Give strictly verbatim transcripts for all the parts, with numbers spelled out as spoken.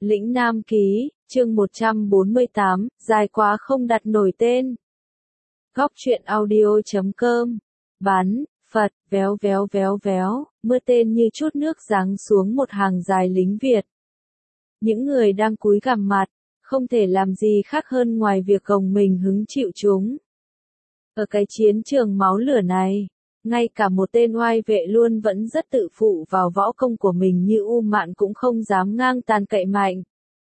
Lĩnh Nam Ký, chương một trăm bốn mươi tám, dài quá không đặt nổi tên. Góc truyện audio chấm com. Bán, Phật, véo véo véo véo, mưa tên như chút nước giáng xuống một hàng dài lính Việt. Những người đang cúi gằm mặt, không thể làm gì khác hơn ngoài việc gồng mình hứng chịu chúng. Ở cái chiến trường máu lửa này, ngay cả một tên oai vệ luôn vẫn rất tự phụ vào võ công của mình như U Mạn cũng không dám ngang tàn cậy mạnh.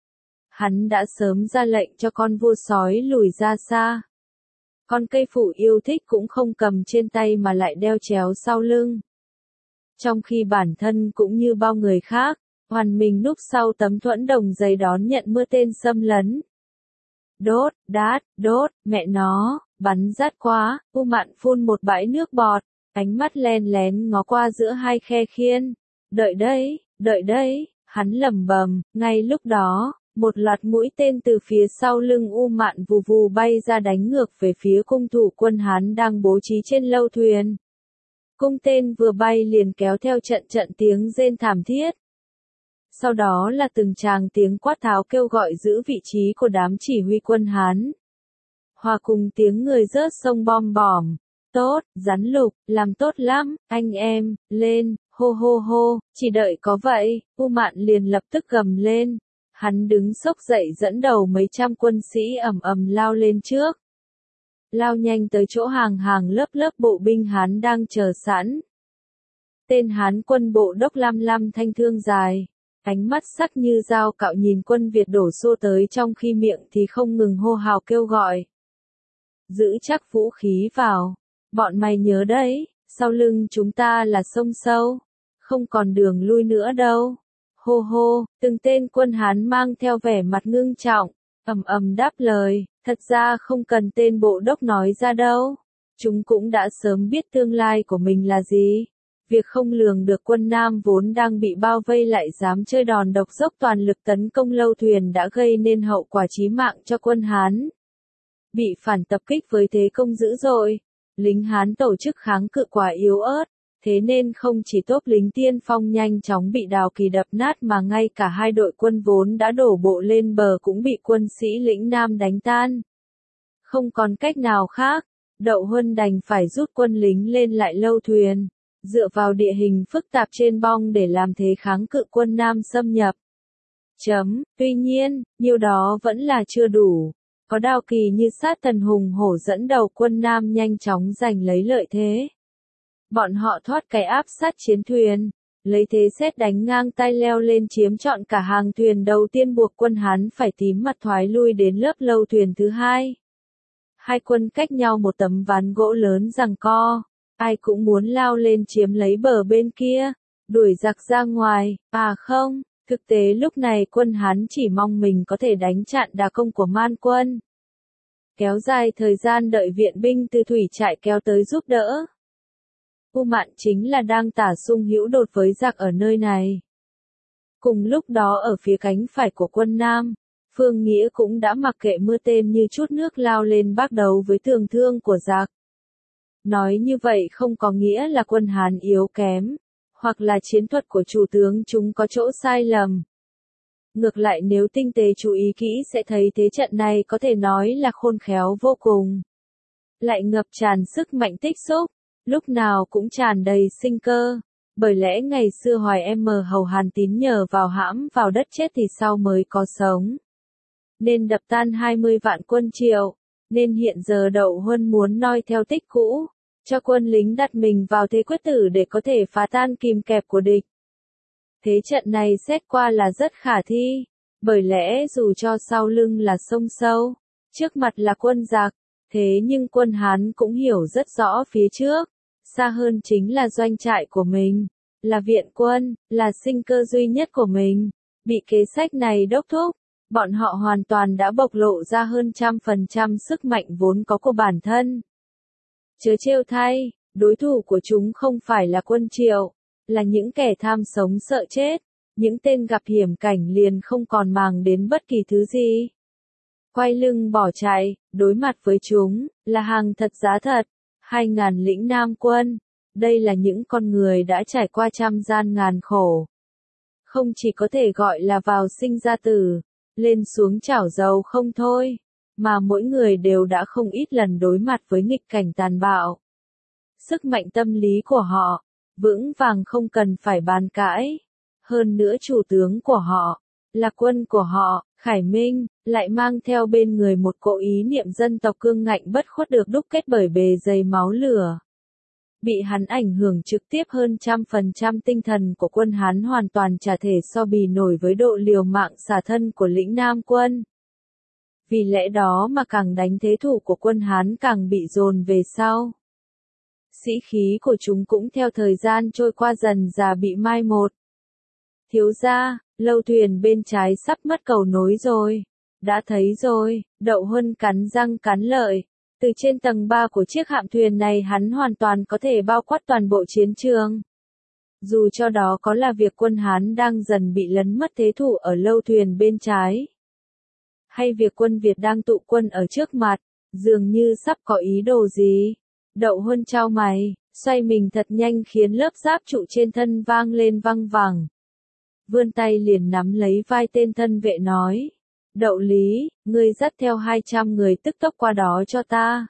Hắn đã sớm ra lệnh cho con vua sói lùi ra xa. Con cây phủ yêu thích cũng không cầm trên tay mà lại đeo chéo sau lưng. Trong khi bản thân cũng như bao người khác, hoàn mình núp sau tấm thuẫn đồng dày đón nhận mưa tên xâm lấn. Đốt, đát, đốt, mẹ nó, bắn rát quá, U Mạn phun một bãi nước bọt, ánh mắt len lén ngó qua giữa hai khe khiên. Đợi đấy, đợi đấy, hắn lẩm bẩm. Ngay lúc đó, một loạt mũi tên từ phía sau lưng U Mạn vù vù bay ra đánh ngược về phía cung thủ quân Hán đang bố trí trên lâu thuyền. Cung tên vừa bay liền kéo theo trận trận tiếng rên thảm thiết. Sau đó là từng tràng tiếng quát tháo kêu gọi giữ vị trí của đám chỉ huy quân Hán. Hòa cùng tiếng người rớt sông bom bỏm. Tốt, rắn lục, làm tốt lắm, anh em, lên, hô hô hô, chỉ đợi có vậy, U Mạn liền lập tức gầm lên. Hắn đứng xốc dậy dẫn đầu mấy trăm quân sĩ ầm ầm lao lên trước. Lao nhanh tới chỗ hàng hàng lớp lớp bộ binh Hán đang chờ sẵn. Tên Hán quân bộ đốc lam lam thanh thương dài, ánh mắt sắc như dao cạo nhìn quân Việt đổ xô tới trong khi miệng thì không ngừng hô hào kêu gọi. Giữ chắc vũ khí vào, bọn mày nhớ đấy, sau lưng chúng ta là sông sâu, không còn đường lui nữa đâu. Hô hô, từng tên quân Hán mang theo vẻ mặt ngưng trọng, ầm ầm đáp lời, thật ra không cần tên bộ đốc nói ra đâu. Chúng cũng đã sớm biết tương lai của mình là gì. Việc không lường được quân Nam vốn đang bị bao vây lại dám chơi đòn độc dốc toàn lực tấn công lâu thuyền đã gây nên hậu quả chí mạng cho quân Hán. Bị phản tập kích với thế công dữ dội, lính Hán tổ chức kháng cự quá yếu ớt. Thế nên không chỉ tốp lính tiên phong nhanh chóng bị Đào Kỳ đập nát mà ngay cả hai đội quân vốn đã đổ bộ lên bờ cũng bị quân sĩ lĩnh Nam đánh tan. Không còn cách nào khác, Đậu Huân đành phải rút quân lính lên lại lâu thuyền, dựa vào địa hình phức tạp trên bong để làm thế kháng cự quân Nam xâm nhập. Chấm, tuy nhiên, nhiều đó vẫn là chưa đủ. Có Đào Kỳ như sát thần hùng hổ dẫn đầu quân Nam nhanh chóng giành lấy lợi thế. Bọn họ thoát cái áp sát chiến thuyền, lấy thế sét đánh ngang tay leo lên chiếm trọn cả hàng thuyền đầu tiên buộc quân Hán phải tím mặt thoái lui đến lớp lâu thuyền thứ hai. Hai quân cách nhau một tấm ván gỗ lớn giằng co, ai cũng muốn lao lên chiếm lấy bờ bên kia, đuổi giặc ra ngoài, à không, thực tế lúc này quân Hán chỉ mong mình có thể đánh chặn đà công của Man quân. Kéo dài thời gian đợi viện binh từ thủy trại kéo tới giúp đỡ. U Mạn chính là đang tả sung hữu đột với giặc ở nơi này. Cùng lúc đó ở phía cánh phải của quân Nam, Phương Nghĩa cũng đã mặc kệ mưa tên như chút nước lao lên bác đấu với tường thương của giặc. Nói như vậy không có nghĩa là quân Hán yếu kém, hoặc là chiến thuật của chủ tướng chúng có chỗ sai lầm. Ngược lại nếu tinh tế chú ý kỹ sẽ thấy thế trận này có thể nói là khôn khéo vô cùng. Lại ngập tràn sức mạnh tích xúc. Lúc nào cũng tràn đầy sinh cơ, bởi lẽ ngày xưa Hoài em hầu Hàn Tín nhờ vào hãm vào đất chết thì sau mới có sống. Nên đập tan hai mươi vạn quân Triệu, nên hiện giờ Đậu Huân muốn noi theo tích cũ, cho quân lính đặt mình vào thế quyết tử để có thể phá tan kìm kẹp của địch. Thế trận này xét qua là rất khả thi, bởi lẽ dù cho sau lưng là sông sâu, trước mặt là quân giặc, thế nhưng quân Hán cũng hiểu rất rõ phía trước. Xa hơn chính là doanh trại của mình, là viện quân, là sinh cơ duy nhất của mình. Bị kế sách này đốc thúc, bọn họ hoàn toàn đã bộc lộ ra hơn trăm phần trăm sức mạnh vốn có của bản thân. Chớ trêu thay, đối thủ của chúng không phải là quân Triệu, là những kẻ tham sống sợ chết, những tên gặp hiểm cảnh liền không còn màng đến bất kỳ thứ gì. Quay lưng bỏ chạy, đối mặt với chúng, là hàng thật giá thật. Hai ngàn lĩnh Nam quân, đây là những con người đã trải qua trăm gian ngàn khổ. không chỉ có thể gọi là vào sinh ra tử, lên xuống chảo dầu không thôi, mà mỗi người đều đã không ít lần đối mặt với nghịch cảnh tàn bạo. Sức mạnh tâm lý của họ, vững vàng không cần phải bàn cãi. Hơn nữa chủ tướng của họ, là quân của họ, Khải Minh, lại mang theo bên người một cỗ ý niệm dân tộc cương ngạnh bất khuất được đúc kết bởi bề dày máu lửa. Bị hắn ảnh hưởng trực tiếp hơn trăm phần trăm tinh thần của quân Hán hoàn toàn chả thể so bì nổi với độ liều mạng xả thân của lĩnh Nam quân. Vì lẽ đó mà càng đánh thế thủ của quân Hán càng bị dồn về sau. Sĩ khí của chúng cũng theo thời gian trôi qua dần dà bị mai một. Thiếu gia, lâu thuyền bên trái sắp mất cầu nối rồi. Đã thấy rồi, Đậu Huân cắn răng cắn lợi. Từ trên tầng ba của chiếc hạm thuyền này hắn hoàn toàn có thể bao quát toàn bộ chiến trường. Dù cho đó có là việc quân Hán đang dần bị lấn mất thế thủ ở lâu thuyền bên trái. Hay việc quân Việt đang tụ quân ở trước mặt, dường như sắp có ý đồ gì. Đậu Huân chau mày, xoay mình thật nhanh khiến lớp giáp trụ trên thân vang lên văng vẳng. Vươn tay liền nắm lấy vai tên thân vệ nói. Đậu Lý, ngươi dắt theo hai trăm người tức tốc qua đó cho ta.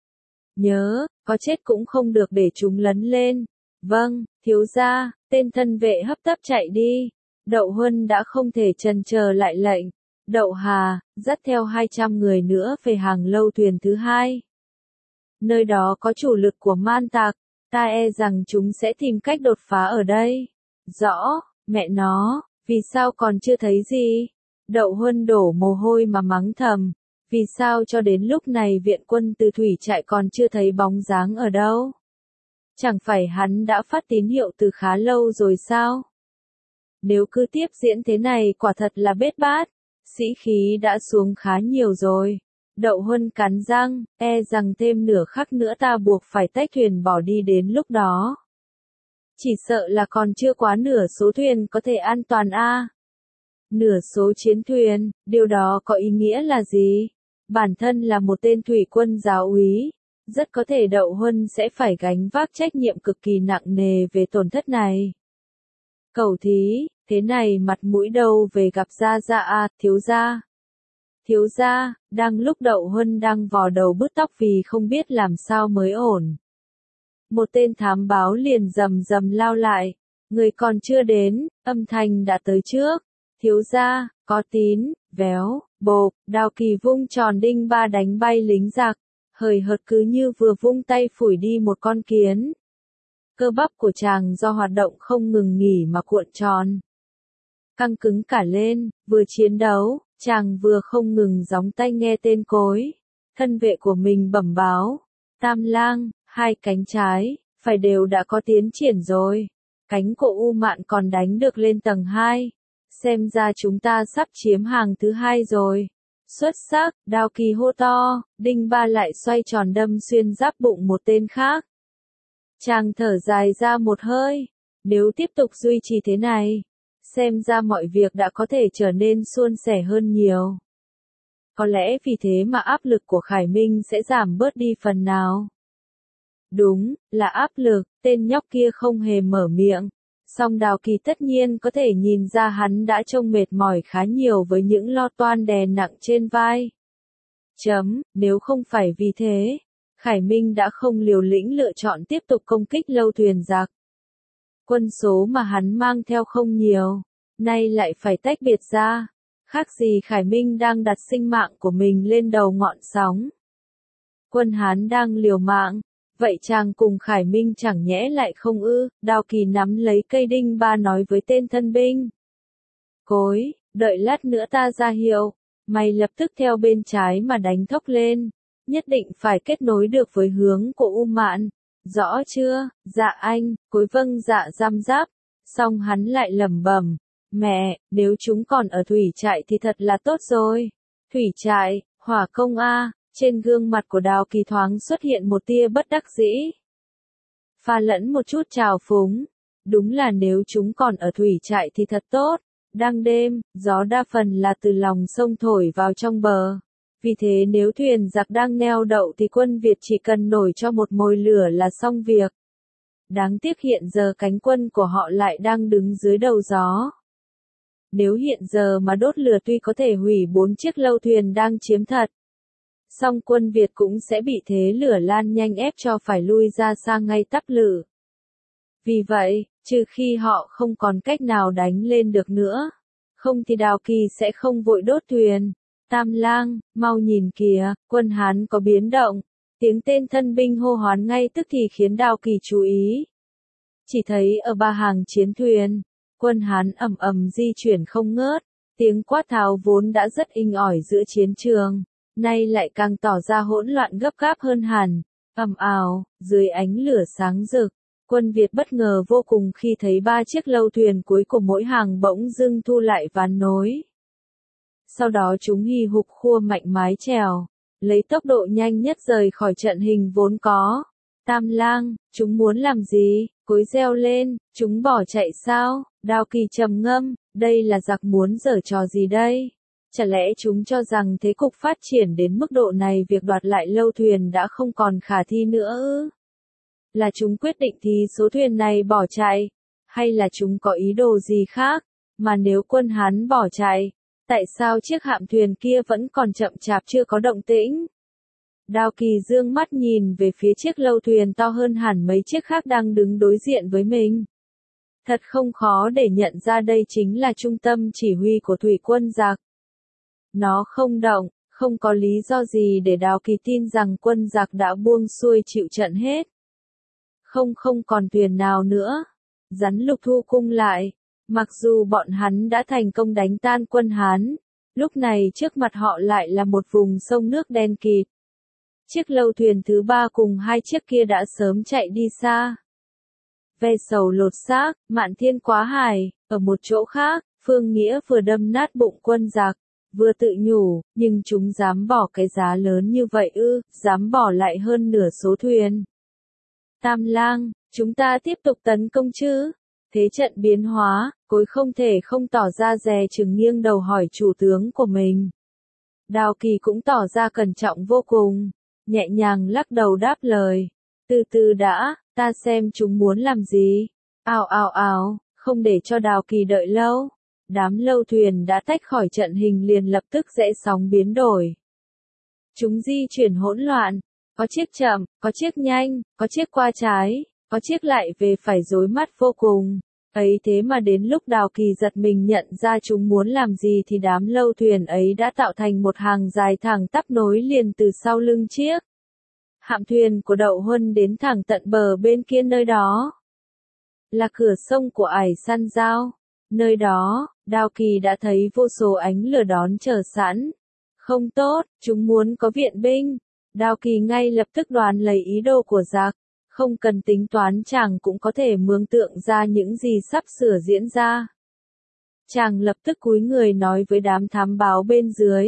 Nhớ, có chết cũng không được để chúng lấn lên. Vâng, thiếu gia, tên thân vệ hấp tấp chạy đi. Đậu Huân đã không thể chần chờ lại lệnh. Đậu Hà, dắt theo hai trăm người nữa về hàng lâu thuyền thứ hai. Nơi đó có chủ lực của man tặc, ta e rằng chúng sẽ tìm cách đột phá ở đây. Rõ, mẹ nó, vì sao còn chưa thấy gì? Đậu Huân đổ mồ hôi mà mắng thầm, vì sao cho đến lúc này viện quân từ thủy trại còn chưa thấy bóng dáng ở đâu? Chẳng phải hắn đã phát tín hiệu từ khá lâu rồi sao? Nếu cứ tiếp diễn thế này quả thật là bết bát, sĩ khí đã xuống khá nhiều rồi. Đậu Huân cắn răng, e rằng thêm nửa khắc nữa ta buộc phải tách thuyền bỏ đi đến lúc đó. Chỉ sợ là còn chưa quá nửa số thuyền có thể an toàn a. À? Nửa số chiến thuyền, điều đó có ý nghĩa là gì? Bản thân là một tên thủy quân giáo úy, rất có thể Đậu Huân sẽ phải gánh vác trách nhiệm cực kỳ nặng nề về tổn thất này. Cẩu thí, thế này mặt mũi đâu về gặp gia gia a, thiếu gia. Thiếu gia, đang lúc Đậu Huân đang vò đầu bứt tóc vì không biết làm sao mới ổn. Một tên thám báo liền rầm rầm lao lại, người còn chưa đến, âm thanh đã tới trước. Thiếu gia, có tín, véo, bộp, Đào Kỳ vung tròn đinh ba đánh bay lính giặc, hời hợt cứ như vừa vung tay phủi đi một con kiến. Cơ bắp của chàng do hoạt động không ngừng nghỉ mà cuộn tròn. Căng cứng cả lên, vừa chiến đấu, chàng vừa không ngừng gióng tay nghe tên cối. Thân vệ của mình bẩm báo, Tam Lang, hai cánh trái, phải đều đã có tiến triển rồi. Cánh của U Mạn còn đánh được lên tầng hai. Xem ra chúng ta sắp chiếm hàng thứ hai rồi. Xuất sắc, Đào Kỳ hô to, đinh ba lại xoay tròn đâm xuyên giáp bụng một tên khác. Chàng thở dài ra một hơi, nếu tiếp tục duy trì thế này, xem ra mọi việc đã có thể trở nên suôn sẻ hơn nhiều. Có lẽ vì thế mà áp lực của Khải Minh sẽ giảm bớt đi phần nào. Đúng, là áp lực, tên nhóc kia không hề mở miệng. Song Đào Kỳ tất nhiên có thể nhìn ra hắn đã trông mệt mỏi khá nhiều với những lo toan đè nặng trên vai. Chấm, nếu không phải vì thế, Khải Minh đã không liều lĩnh lựa chọn tiếp tục công kích lâu thuyền giặc. Quân số mà hắn mang theo không nhiều, nay lại phải tách biệt ra, khác gì Khải Minh đang đặt sinh mạng của mình lên đầu ngọn sóng. Quân Hán đang liều mạng. Vậy chàng cùng Khải Minh chẳng nhẽ lại không ư? Đào Kỳ nắm lấy cây đinh ba nói với tên thân binh. Cối, đợi lát nữa ta ra hiệu, mày lập tức theo bên trái mà đánh thốc lên, nhất định phải kết nối được với hướng của U Mạn. Rõ chưa? Dạ anh, Cối vâng dạ răm giáp. Xong hắn lại lẩm bẩm, mẹ, nếu chúng còn ở thủy trại thì thật là tốt rồi. Thủy trại, hỏa công a. Trên gương mặt của Đào Kỳ thoáng xuất hiện một tia bất đắc dĩ. Pha lẫn một chút trào phúng. Đúng là nếu chúng còn ở thủy trại thì thật tốt. Đang đêm, gió đa phần là từ lòng sông thổi vào trong bờ. Vì thế nếu thuyền giặc đang neo đậu thì quân Việt chỉ cần nổi cho một mồi lửa là xong việc. Đáng tiếc hiện giờ cánh quân của họ lại đang đứng dưới đầu gió. Nếu hiện giờ mà đốt lửa tuy có thể hủy bốn chiếc lâu thuyền đang chiếm thật, song quân Việt cũng sẽ bị thế lửa lan nhanh ép cho phải lui ra sang ngay tắp lự. Vì vậy, trừ khi họ không còn cách nào đánh lên được nữa, không thì Đào Kỳ sẽ không vội đốt thuyền. Tam Lang, mau nhìn kìa, quân Hán có biến động. Tiếng tên thân binh hô hoán ngay tức thì khiến Đào Kỳ chú ý. Chỉ thấy ở ba hàng chiến thuyền, quân Hán ầm ầm di chuyển không ngớt, tiếng quát tháo vốn đã rất inh ỏi giữa chiến trường, nay lại càng tỏ ra hỗn loạn gấp gáp hơn hẳn. Ầm ào, dưới ánh lửa sáng rực, quân Việt bất ngờ vô cùng khi thấy ba chiếc lâu thuyền cuối của mỗi hàng bỗng dưng thu lại ván nối. Sau đó chúng hì hục khua mạnh mái chèo, lấy tốc độ nhanh nhất rời khỏi trận hình vốn có. Tam Lang, chúng muốn làm gì? Cối reo lên, chúng bỏ chạy sao? Đào Kỳ trầm ngâm, đây là giặc muốn giở trò gì đây? Chả lẽ chúng cho rằng thế cục phát triển đến mức độ này việc đoạt lại lâu thuyền đã không còn khả thi nữa ư? Là chúng quyết định thì số thuyền này bỏ chạy? Hay là chúng có ý đồ gì khác? Mà nếu quân Hán bỏ chạy, tại sao chiếc hạm thuyền kia vẫn còn chậm chạp chưa có động tĩnh? Đào Kỳ dương mắt nhìn về phía chiếc lâu thuyền to hơn hẳn mấy chiếc khác đang đứng đối diện với mình. Thật không khó để nhận ra đây chính là trung tâm chỉ huy của thủy quân giặc. Nó không động, không có lý do gì để Đào Kỳ tin rằng quân giặc đã buông xuôi chịu trận hết. Không không còn thuyền nào nữa. Rắn lục thu cung lại. Mặc dù bọn hắn đã thành công đánh tan quân Hán, lúc này trước mặt họ lại là một vùng sông nước đen kịt. Chiếc lâu thuyền thứ ba cùng hai chiếc kia đã sớm chạy đi xa. Ve sầu lột xác, Mạn Thiên quá hải, ở một chỗ khác, Phương Nghĩa vừa đâm nát bụng quân giặc, vừa tự nhủ, nhưng chúng dám bỏ cái giá lớn như vậy ư, dám bỏ lại hơn nửa số thuyền. Tam Lang, chúng ta tiếp tục tấn công chứ? Thế trận biến hóa, Cối không thể không tỏ ra dè chừng nghiêng đầu hỏi chủ tướng của mình. Đào Kỳ cũng tỏ ra cẩn trọng vô cùng, nhẹ nhàng lắc đầu đáp lời. Từ từ đã, ta xem chúng muốn làm gì. Ào ào ào, không để cho Đào Kỳ đợi lâu. Đám lâu thuyền đã tách khỏi trận hình liền lập tức rẽ sóng biến đổi. Chúng di chuyển hỗn loạn, có chiếc chậm, có chiếc nhanh, có chiếc qua trái, có chiếc lại về phải rối mắt vô cùng. Ấy thế mà đến lúc Đào Kỳ giật mình nhận ra chúng muốn làm gì thì đám lâu thuyền ấy đã tạo thành một hàng dài thẳng tắp nối liền từ sau lưng chiếc hạm thuyền của Đậu Huân đến thẳng tận bờ bên kia nơi đó. Là cửa sông của Ải Săn Giao. Nơi đó, Đào Kỳ đã thấy vô số ánh lửa đón chờ sẵn. Không tốt, chúng muốn có viện binh. Đào Kỳ ngay lập tức đoán lấy ý đồ của giặc. Không cần tính toán chàng cũng có thể mường tượng ra những gì sắp sửa diễn ra. Chàng lập tức cúi người nói với đám thám báo bên dưới.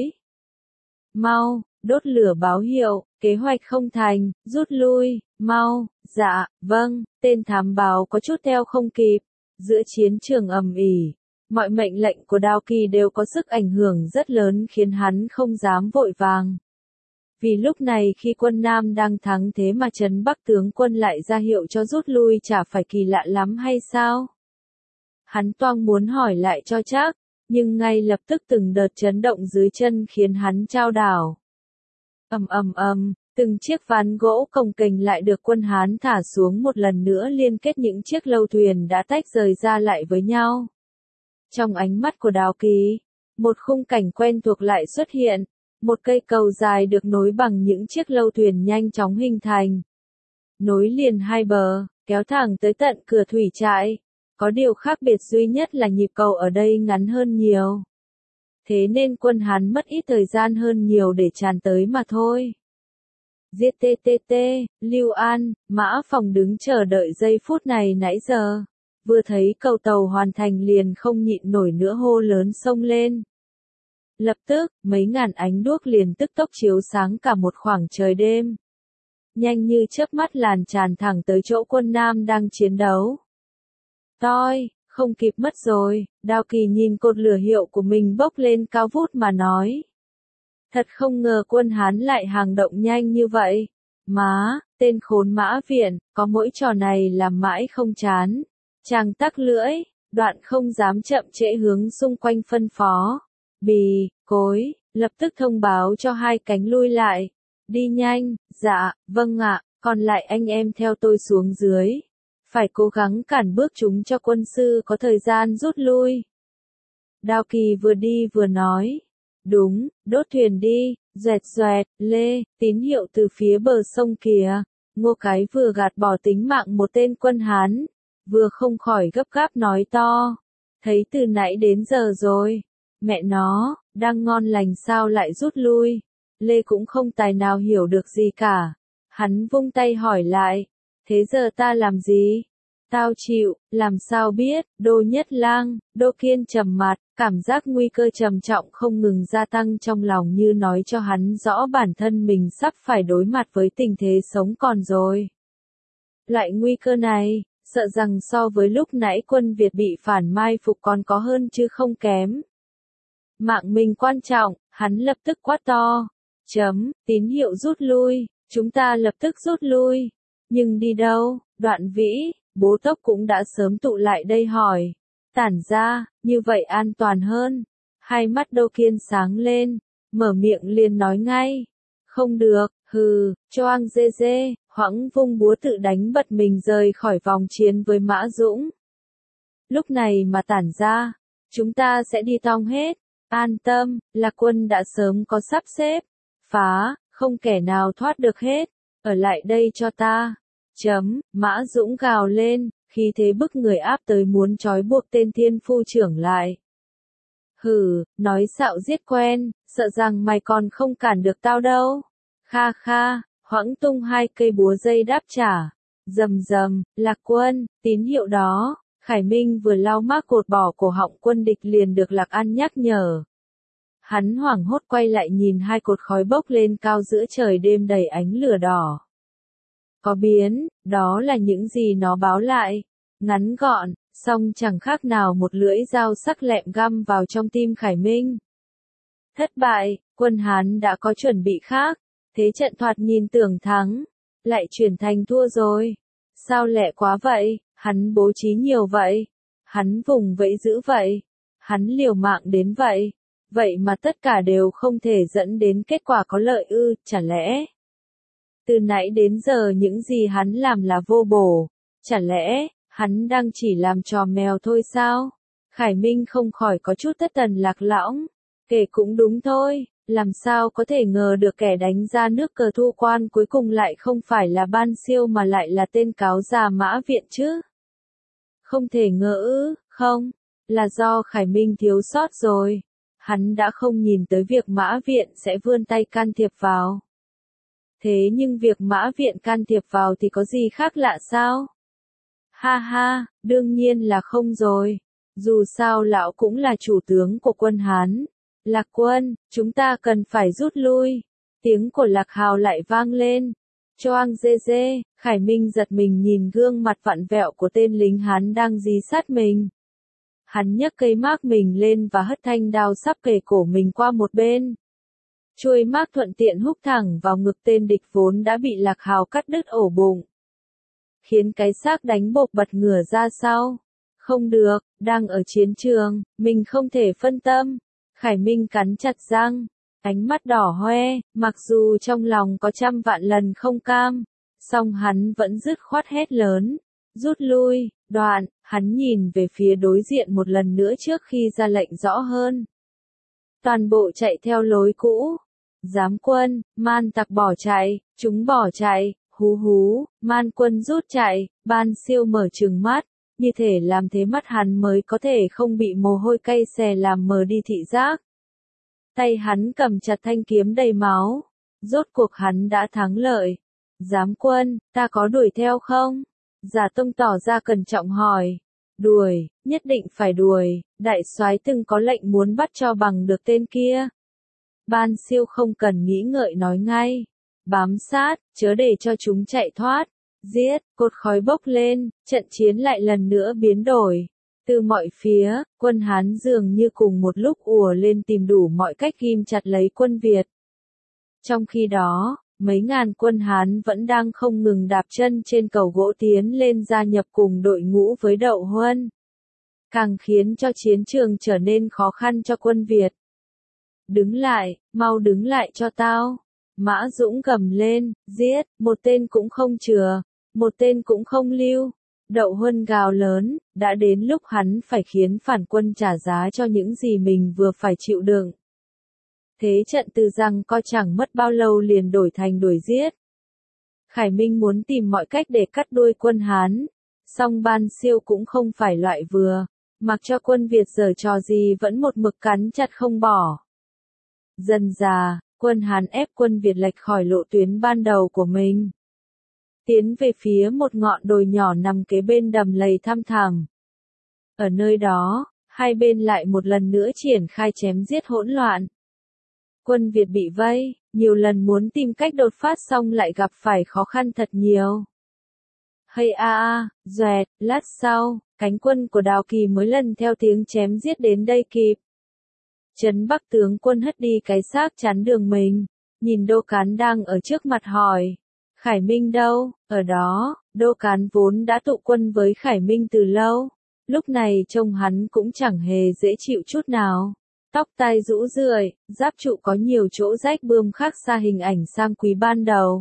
Mau, đốt lửa báo hiệu, kế hoạch không thành, rút lui, mau, dạ, vâng, tên thám báo có chút theo không kịp. Giữa chiến trường ầm ĩ, mọi mệnh lệnh của Đào Kỳ đều có sức ảnh hưởng rất lớn khiến hắn không dám vội vàng. Vì lúc này khi quân Nam đang thắng thế mà trấn Bắc tướng quân lại ra hiệu cho rút lui chả phải kỳ lạ lắm hay sao? Hắn toang muốn hỏi lại cho chắc, nhưng ngay lập tức từng đợt chấn động dưới chân khiến hắn chao đảo. Ầm ầm ầm, từng chiếc ván gỗ cồng kềnh lại được quân Hán thả xuống một lần nữa liên kết những chiếc lâu thuyền đã tách rời ra lại với nhau. Trong ánh mắt của Đào Kỳ, một khung cảnh quen thuộc lại xuất hiện. Một cây cầu dài được nối bằng những chiếc lâu thuyền nhanh chóng hình thành. Nối liền hai bờ, kéo thẳng tới tận cửa thủy trại. Có điều khác biệt duy nhất là nhịp cầu ở đây ngắn hơn nhiều. Thế nên quân Hán mất ít thời gian hơn nhiều để tràn tới mà thôi. giê tê tê tê, Lưu An, Mã Phòng đứng chờ đợi giây phút này nãy giờ. Vừa thấy cầu tàu hoàn thành liền không nhịn nổi nữa hô lớn xông lên. Lập tức, mấy ngàn ánh đuốc liền tức tốc chiếu sáng cả một khoảng trời đêm. Nhanh như chớp mắt làn tràn thẳng tới chỗ quân Nam đang chiến đấu. Toi, không kịp mất rồi, Đào Kỳ nhìn cột lửa hiệu của mình bốc lên cao vút mà nói. Thật không ngờ quân Hán lại hành động nhanh như vậy. Má, tên khốn Mã Viện, có mỗi trò này làm mãi không chán. Chàng tắc lưỡi, Đoạn không dám chậm trễ hướng xung quanh phân phó. Bì, cối, lập tức thông báo cho hai cánh lui lại. Đi nhanh, dạ, vâng ạ, còn lại anh em theo tôi xuống dưới. Phải cố gắng cản bước chúng cho quân sư có thời gian rút lui. Đao Kỳ vừa đi vừa nói. Đúng, đốt thuyền đi, doẹt doẹt, lê, tín hiệu từ phía bờ sông kìa. Ngô Cái vừa gạt bỏ tính mạng một tên quân Hán, vừa không khỏi gấp gáp nói to. Thấy từ nãy đến giờ rồi. Mẹ nó, đang ngon lành sao lại rút lui. Lê cũng không tài nào hiểu được gì cả. Hắn vung tay hỏi lại. Thế giờ ta làm gì? Tao chịu, làm sao biết, Đô Nhất Lang, Đô Kiên trầm mặt, cảm giác nguy cơ trầm trọng không ngừng gia tăng trong lòng như nói cho hắn rõ bản thân mình sắp phải đối mặt với tình thế sống còn rồi. Loại nguy cơ này, sợ rằng so với lúc nãy quân Việt bị phản mai phục còn có hơn chứ không kém. Mạng mình quan trọng, hắn lập tức quát to. Chấm, tín hiệu rút lui, chúng ta lập tức rút lui. Nhưng đi đâu? Đoạn Vĩ, Bố Tốc cũng đã sớm tụ lại đây hỏi. Tản ra, như vậy an toàn hơn. Hai mắt Đô Kiên sáng lên, mở miệng liền nói ngay. Không được, hừ, choang dê dê, Hoãng vung búa tự đánh bật mình rời khỏi vòng chiến với Mã Dũng. Lúc này mà tản ra, chúng ta sẽ đi tong hết. An tâm, Lạc Quân đã sớm có sắp xếp. Phá, không kẻ nào thoát được hết. Ở lại đây cho ta. Chấm, Mã Dũng gào lên, khí thế bức người áp tới muốn trói buộc tên thiên phu trưởng lại. Hừ, nói xạo giết quen, sợ rằng mày còn không cản được tao đâu. Kha kha, Hoãng tung hai cây búa dây đáp trả. Rầm rầm, Lạc Quân, tín hiệu đó. Khải Minh vừa lao mác cột bỏ cổ họng quân địch liền được Lạc An nhắc nhở. Hắn hoảng hốt quay lại nhìn hai cột khói bốc lên cao giữa trời đêm đầy ánh lửa đỏ. Có biến, đó là những gì nó báo lại. Ngắn gọn, song chẳng khác nào một lưỡi dao sắc lẹm găm vào trong tim Khải Minh. Thất bại, quân Hán đã có chuẩn bị khác. Thế trận thoạt nhìn tưởng thắng, lại chuyển thành thua rồi. Sao lẹ quá vậy, hắn bố trí nhiều vậy. Hắn vùng vẫy dữ vậy. Hắn liều mạng đến vậy. Vậy mà tất cả đều không thể dẫn đến kết quả có lợi ư, chả lẽ? Từ nãy đến giờ những gì hắn làm là vô bổ. Chả lẽ, hắn đang chỉ làm trò mèo thôi sao? Khải Minh không khỏi có chút thất thần lạc lõng. Kể cũng đúng thôi, làm sao có thể ngờ được kẻ đánh ra nước cờ thu quan cuối cùng lại không phải là Ban Siêu mà lại là tên cáo già Mã Viện chứ? Không thể ngờ ư, không, là do Khải Minh thiếu sót rồi. Hắn đã không nhìn tới việc Mã Viện sẽ vươn tay can thiệp vào. Thế nhưng việc Mã Viện can thiệp vào thì có gì khác lạ sao? Ha ha, đương nhiên là không rồi. Dù sao lão cũng là chủ tướng của quân Hán. Lạc Quân, chúng ta cần phải rút lui. Tiếng của Lạc Hào lại vang lên. Choang dê dê, Khải Minh giật mình nhìn gương mặt vặn vẹo của tên lính Hán đang dí sát mình. Hắn nhấc cây mác mình lên và hất thanh đao sắp kề cổ mình qua một bên. Chuôi mác thuận tiện húc thẳng vào ngực tên địch vốn đã bị Lạc Hào cắt đứt ổ bụng. Khiến cái xác đánh bộp bật ngửa ra sau. Không được, đang ở chiến trường, mình không thể phân tâm. Khải Minh cắn chặt răng, ánh mắt đỏ hoe, mặc dù trong lòng có trăm vạn lần không cam, song hắn vẫn dứt khoát hét lớn. Rút lui, đoạn, hắn nhìn về phía đối diện một lần nữa trước khi ra lệnh rõ hơn. Toàn bộ chạy theo lối cũ. Giám quân, man tặc bỏ chạy, chúng bỏ chạy, hú hú, man quân rút chạy, Ban Siêu mở trừng mắt, như thể làm thế mắt hắn mới có thể không bị mồ hôi cay xè làm mờ đi thị giác. Tay hắn cầm chặt thanh kiếm đầy máu, rốt cuộc hắn đã thắng lợi. Giám quân, ta có đuổi theo không? Giả Tông tỏ ra cẩn trọng hỏi. Đuổi, nhất định phải đuổi, đại soái từng có lệnh muốn bắt cho bằng được tên kia. Ban Siêu không cần nghĩ ngợi nói ngay. Bám sát, chớ để cho chúng chạy thoát. Giết, cột khói bốc lên, trận chiến lại lần nữa biến đổi. Từ mọi phía, quân Hán dường như cùng một lúc ùa lên tìm đủ mọi cách ghim chặt lấy quân Việt. Trong khi đó, mấy ngàn quân Hán vẫn đang không ngừng đạp chân trên cầu gỗ tiến lên gia nhập cùng đội ngũ với Đậu Huân. càng khiến cho chiến trường trở nên khó khăn cho quân Việt. Đứng lại, mau đứng lại cho tao. Mã Dũng gầm lên, giết, một tên cũng không chừa, một tên cũng không lưu. Đậu Huân gào lớn, đã đến lúc hắn phải khiến phản quân trả giá cho những gì mình vừa phải chịu đựng. Thế trận từ giằng co chẳng mất bao lâu liền đổi thành đuổi giết. Khải Minh muốn tìm mọi cách để cắt đuôi quân Hán, song Ban Siêu cũng không phải loại vừa, mặc cho quân Việt giở trò gì vẫn một mực cắn chặt không bỏ. Dần dà, quân Hán ép quân Việt lệch khỏi lộ tuyến ban đầu của mình, tiến về phía một ngọn đồi nhỏ nằm kế bên đầm lầy thăm thẳm. Ở nơi đó, hai bên lại một lần nữa triển khai chém giết hỗn loạn. Quân Việt bị vây, nhiều lần muốn tìm cách đột phát xong lại gặp phải khó khăn thật nhiều. Hay a a, doẹt, lát sau, cánh quân của Đào Kỳ mới lần theo tiếng chém giết đến đây kịp. Trấn Bắc tướng quân hất đi cái xác chắn đường mình, nhìn Đô Cán đang ở trước mặt hỏi. Khải Minh đâu? Ở đó, Đô Cán vốn đã tụ quân với Khải Minh từ lâu. Lúc này trông hắn cũng chẳng hề dễ chịu chút nào. Tóc tai rũ rượi, giáp trụ có nhiều chỗ rách bươm khác xa hình ảnh sang quý ban đầu.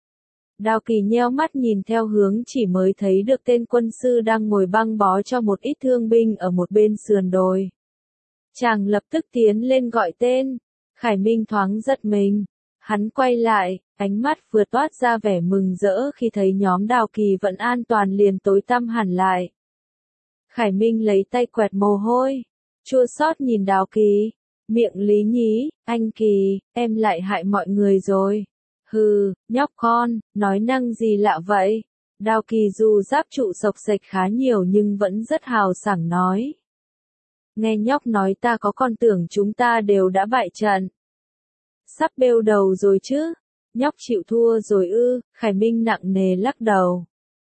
Đào Kỳ nheo mắt nhìn theo hướng chỉ mới thấy được tên quân sư đang ngồi băng bó cho một ít thương binh ở một bên sườn đồi. Chàng lập tức tiến lên gọi tên. Khải Minh thoáng giật mình. Hắn quay lại, ánh mắt vừa toát ra vẻ mừng rỡ khi thấy nhóm Đào Kỳ vẫn an toàn liền tối tăm hẳn lại. Khải Minh lấy tay quẹt mồ hôi, chua xót nhìn Đào Kỳ, miệng lý nhí, anh Kỳ, em lại hại mọi người rồi. Hừ, nhóc con, nói năng gì lạ vậy? Đào Kỳ dù giáp trụ sộc sạch khá nhiều nhưng vẫn rất hào sảng nói. Nghe nhóc nói ta có còn tưởng chúng ta đều đã bại trận. Sắp bêu đầu rồi chứ, nhóc chịu thua rồi ư, Khải Minh nặng nề lắc đầu.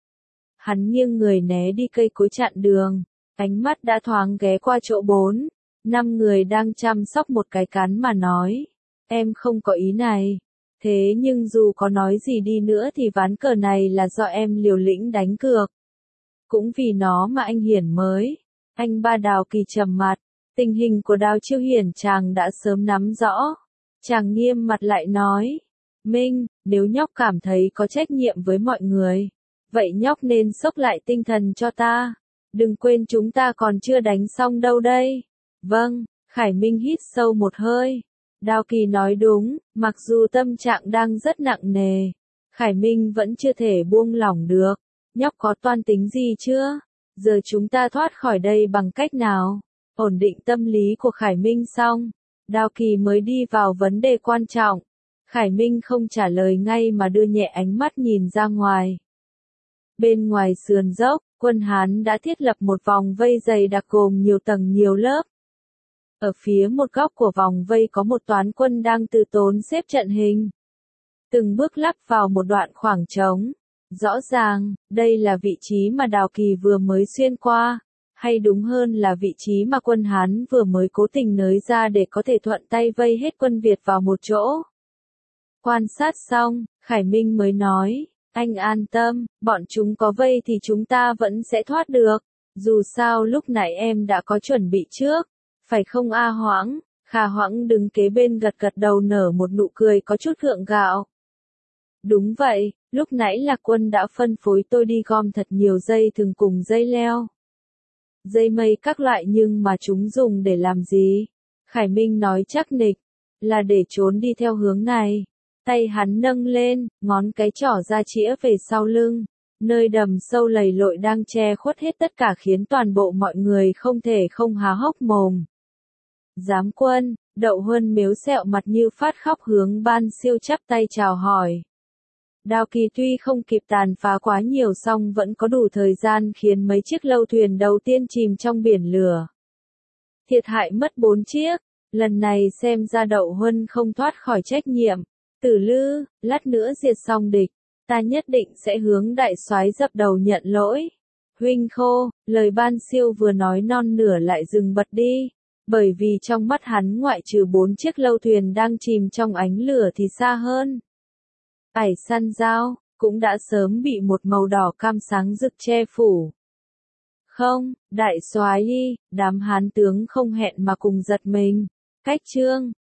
Hắn nghiêng người né đi cây cối chặn đường, ánh mắt đã thoáng ghé qua chỗ bốn, năm người đang chăm sóc một cái cán mà nói, em không có ý này, thế nhưng dù có nói gì đi nữa thì ván cờ này là do em liều lĩnh đánh cược. Cũng vì nó mà anh Hiển mới, anh ba Đào Kỳ trầm mặt, tình hình của Đào Chiêu Hiển chàng đã sớm nắm rõ. Chàng nghiêm mặt lại nói, Minh, nếu nhóc cảm thấy có trách nhiệm với mọi người, vậy nhóc nên xốc lại tinh thần cho ta. Đừng quên chúng ta còn chưa đánh xong đâu đây. Vâng, Khải Minh hít sâu một hơi. Đào Kỳ nói đúng, mặc dù tâm trạng đang rất nặng nề, Khải Minh vẫn chưa thể buông lỏng được. Nhóc có toan tính gì chưa? Giờ chúng ta thoát khỏi đây bằng cách nào? Ổn định tâm lý của Khải Minh xong, Đào Kỳ mới đi vào vấn đề quan trọng. Khải Minh không trả lời ngay mà đưa nhẹ ánh mắt nhìn ra ngoài. Bên ngoài sườn dốc, quân Hán đã thiết lập một vòng vây dày đặc gồm nhiều tầng nhiều lớp. Ở phía một góc của vòng vây có một toán quân đang từ tốn xếp trận hình. Từng bước lắp vào một đoạn khoảng trống. Rõ ràng, đây là vị trí mà Đào Kỳ vừa mới xuyên qua, hay đúng hơn là vị trí mà quân Hán vừa mới cố tình nới ra để có thể thuận tay vây hết quân Việt vào một chỗ. Quan sát xong, Khải Minh mới nói, anh an tâm, bọn chúng có vây thì chúng ta vẫn sẽ thoát được, dù sao lúc nãy em đã có chuẩn bị trước, phải không A Hoãng? Khả Hoãng đứng kế bên gật gật đầu nở một nụ cười có chút gượng gạo. Đúng vậy, lúc nãy Lạc Quân đã phân phối tôi đi gom thật nhiều dây thừng cùng dây leo. Dây mây các loại nhưng mà chúng dùng để làm gì? Khải Minh nói chắc nịch, là để trốn đi theo hướng này. Tay hắn nâng lên, ngón cái trỏ ra chĩa về sau lưng, nơi đầm sâu lầy lội đang che khuất hết tất cả khiến toàn bộ mọi người không thể không há hốc mồm. Giám quân, Đậu Huân mếu sẹo mặt như phát khóc hướng Ban Siêu chắp tay chào hỏi. Đào Kỳ tuy không kịp tàn phá quá nhiều song vẫn có đủ thời gian khiến mấy chiếc lâu thuyền đầu tiên chìm trong biển lửa. Thiệt hại mất bốn chiếc, lần này xem ra Đậu Huân không thoát khỏi trách nhiệm. Tử Lư, lát nữa diệt xong địch, ta nhất định sẽ hướng đại soái dập đầu nhận lỗi. Huynh Khô, lời Ban Siêu vừa nói non nửa lại dừng bật đi, bởi vì trong mắt hắn ngoại trừ bốn chiếc lâu thuyền đang chìm trong ánh lửa thì xa hơn. Ải săn dao, cũng đã sớm bị một màu đỏ cam sáng rực che phủ. Không, đại soái y, đám hán tướng không hẹn mà cùng giật mình. Cách chương